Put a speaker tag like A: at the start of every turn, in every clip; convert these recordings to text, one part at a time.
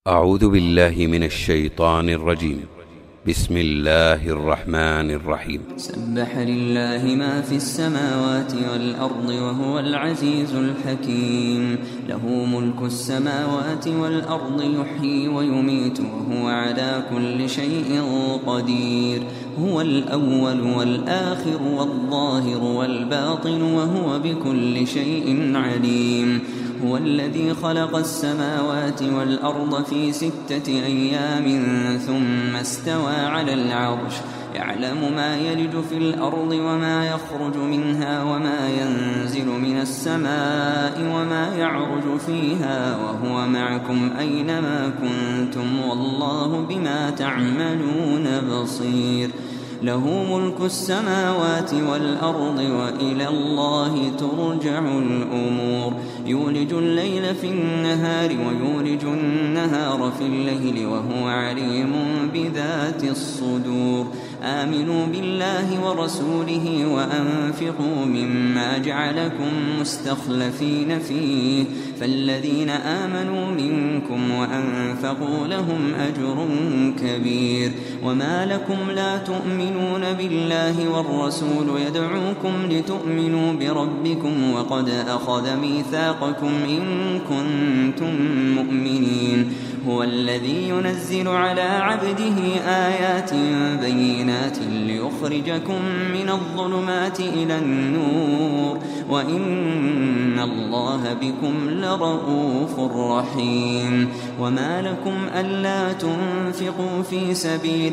A: أعوذ بالله من الشيطان الرجيم. بسم الله الرحمن الرحيم.
B: سبح لله ما في السماوات والأرض وهو العزيز الحكيم. له ملك السماوات والأرض يحيي ويميت وهو على كل شيء قدير. هو الأول والآخر والظاهر والباطن وهو بكل شيء عليم. هو الذي خلق السماوات والأرض في 6 أيام ثم استوى على العرش يعلم ما يلج في الأرض وما يخرج منها وما ينزل من السماء وما يعرج فيها وهو معكم أينما كنتم والله بما تعملون بصير. له ملك السماوات والأرض وإلى الله ترجع الأمور. يولج الليل في النهار ويولج النهار في الليل وهو عليم بذات الصدور. آمنوا بالله ورسوله وأنفقوا مما جعلكم مستخلفين فيه فالذين آمنوا منكم وأنفقوا لهم أجر كبير. وما لكم لا تؤمنون بالله والرسول يدعوكم لتؤمنوا بربكم وقد أخذ ميثاقكم إن كنتم مؤمنين. هو الذي ينزل على عبده آيات بينات ليخرجكم من الظلمات إلى النور وإن الله بكم لرؤوف رحيم. وما لكم ألا تنفقوا في سبيل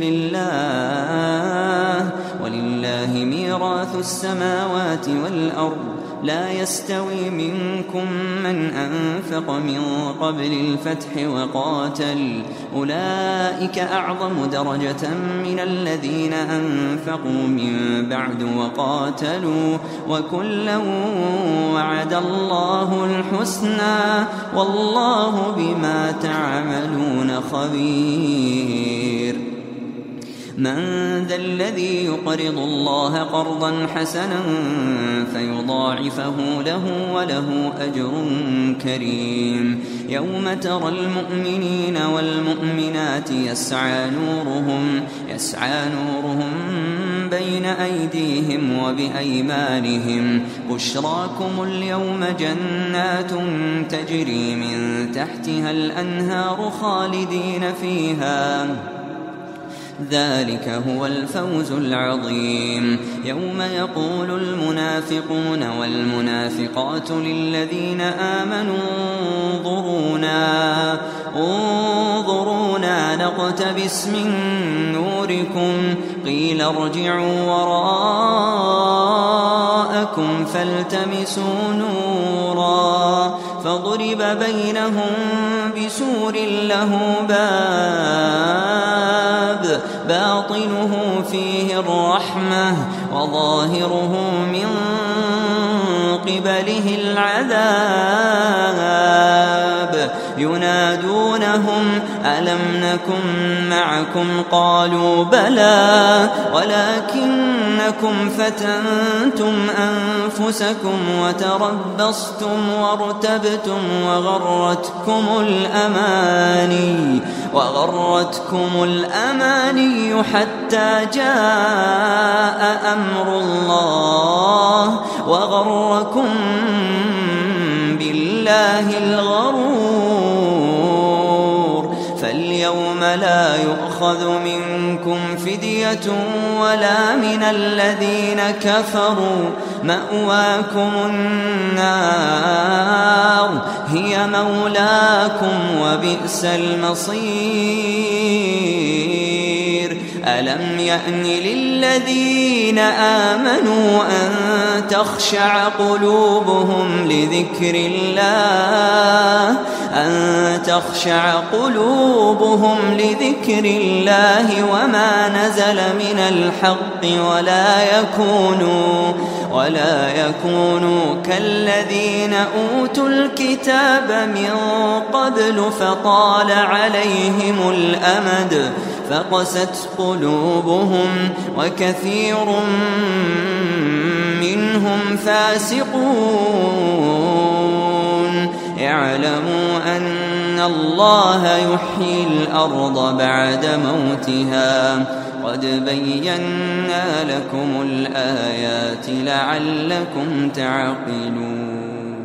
B: الله ولله ميراث السماوات والأرض لا يستوي منكم من أنفق من قبل الفتح وقاتل أولئك أعظم درجة من الذين أنفقوا من بعد وقاتلوا وكلا وعد الله الحسنى والله بما تعملون خبير. من ذا الذي يقرض الله قرضا حسنا فيضاعفه له وله أجر كريم. يوم ترى المؤمنين والمؤمنات يسعى نورهم بين أيديهم وبأيمانهم بشراكم اليوم جنات تجري من تحتها الأنهار خالدين فيها ذلك هو الفوز العظيم. يوم يقول المنافقون والمنافقات للذين آمنوا انظرونا نقتبس من نوركم قيل ارجعوا وراءكم فالتمسوا نورا فضرب بينهم بسور له باب باطنه فيه الرحمة وظاهره من قبله العذاب. ينادونهم ألم نكن معكم قالوا بلى ولكنكم فتنتم أنفسكم وتربصتم وارتبتم وغرتكم الأماني حتى جاء أمر الله وغركم بالله الغرور. فاليوم لا يؤخذ منكم فدية ولا من الذين كفروا مأواكم النار هي مولاكم وبئس المصير. ألم يأن للذين آمنوا أن تخشع قلوبهم لذكر الله وما نزل من الحق ولا يكونوا كالذين أوتوا الكتاب من قبل فطال عليهم الأمد فقست قلوبهم وكثير منهم فاسقون. اعلموا أن الله يحيي الأرض بعد موتها قد بينا لكم الآيات لعلكم تعقلون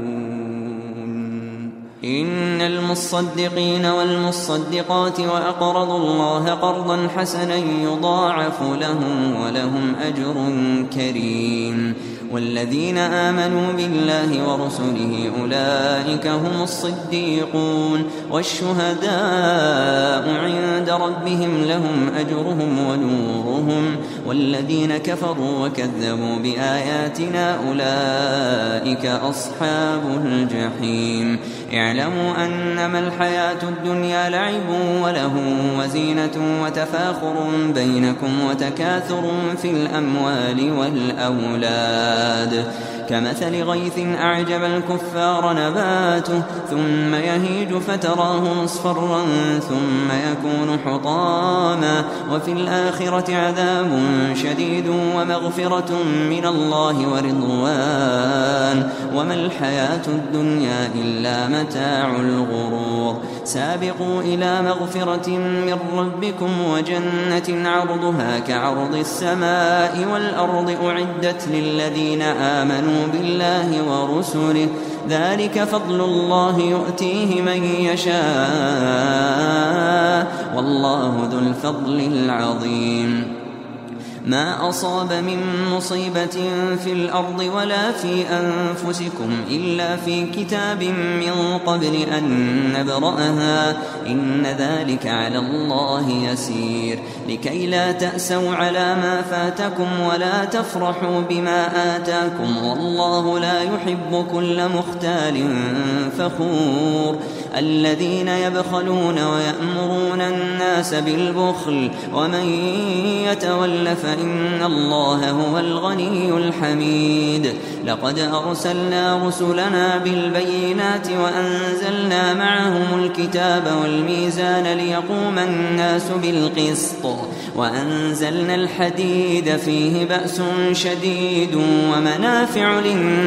B: إن المصدقين والمصدقات وأقرضوا الله قرضا حسنا يضاعف لهم ولهم أجر كريم والذين آمنوا بالله ورسله أولئك هم الصديقون والشهداء عند ربهم لهم أجرهم ونورهم والذين كفروا وكذبوا بآياتنا أولئك أصحاب الجحيم اعلموا أنما الحياة الدنيا لعب وله وزينة وتفاخر بينكم وتكاثر في الأموال والأولاد كمثل غيث أعجب الكفار نباته ثم يهيج فتراه مصفرا ثم يكون حطاما وفي الآخرة عذاب شديد ومغفرة من الله ورضوان وما الحياة الدنيا إلا متاع الغرور سابقوا إلى مغفرة من ربكم وجنة عرضها كعرض السماء والأرض أعدت للذين آمنوا بالله ورسله ذلك فضل الله يؤتيه من يشاء والله ذو الفضل العظيم ما أصاب من مصيبة في الأرض ولا في أنفسكم إلا في كتاب من قبل أن نبرأها إن ذلك على الله يسير لكي لا تأسوا على ما فاتكم ولا تفرحوا بما آتاكم والله لا يحب كل مختال فخور الذين يبخلون ويأمرون الناس بالبخل ومن يتول فإن الله هو الغني الحميد لقد أرسلنا رسلنا بالبينات وأنزلنا معهم الكتاب والميزان ليقوم الناس بالقسط وأنزلنا الحديد فيه بأس شديد ومنافع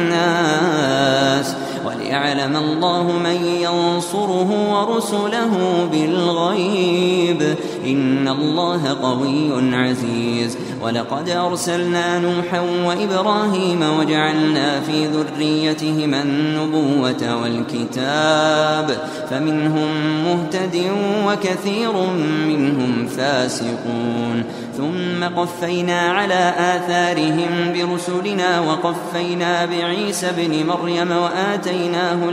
B: للناس وليعلم الله من ينصره ورسله بالغيب إن الله قوي عزيز ولقد أرسلنا نوحا وإبراهيم وجعلنا في ذريتهما النبوة والكتاب فمنهم مهتد وكثير منهم فاسقون ثم قفينا على آثارهم برسلنا وقفينا بعيسى ابن مريم وآتيناه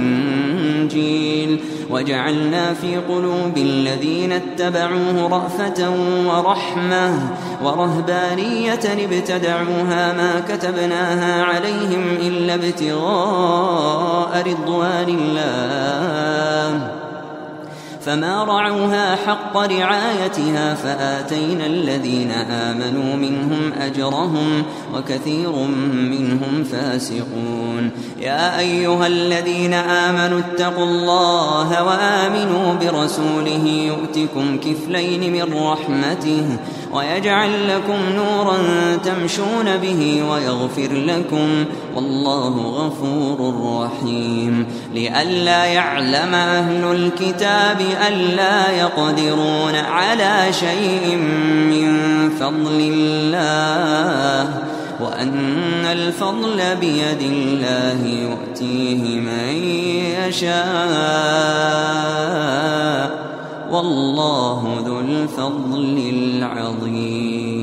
B: الإنجيل وجعلنا في قلوب الذين اتبعوه رأفة ورحمة ورهبانية ابتدعوها ما كتبناها عليهم إلا ابتغاء رضوان الله فما رعوها حق رعايتها فآتينا الذين آمنوا منهم أجرهم وكثير منهم فاسقون يا أيها الذين آمنوا اتقوا الله وآمنوا برسوله يؤتكم كفلين من رحمته ويجعل لكم نورا تمشون به ويغفر لكم والله غفور رحيم لئلا يعلم أهل الكتاب ألا يقدرون على شيء من فضل الله وأن الفضل بيد الله يؤتيه من يشاء والله ذو الفضل العظيم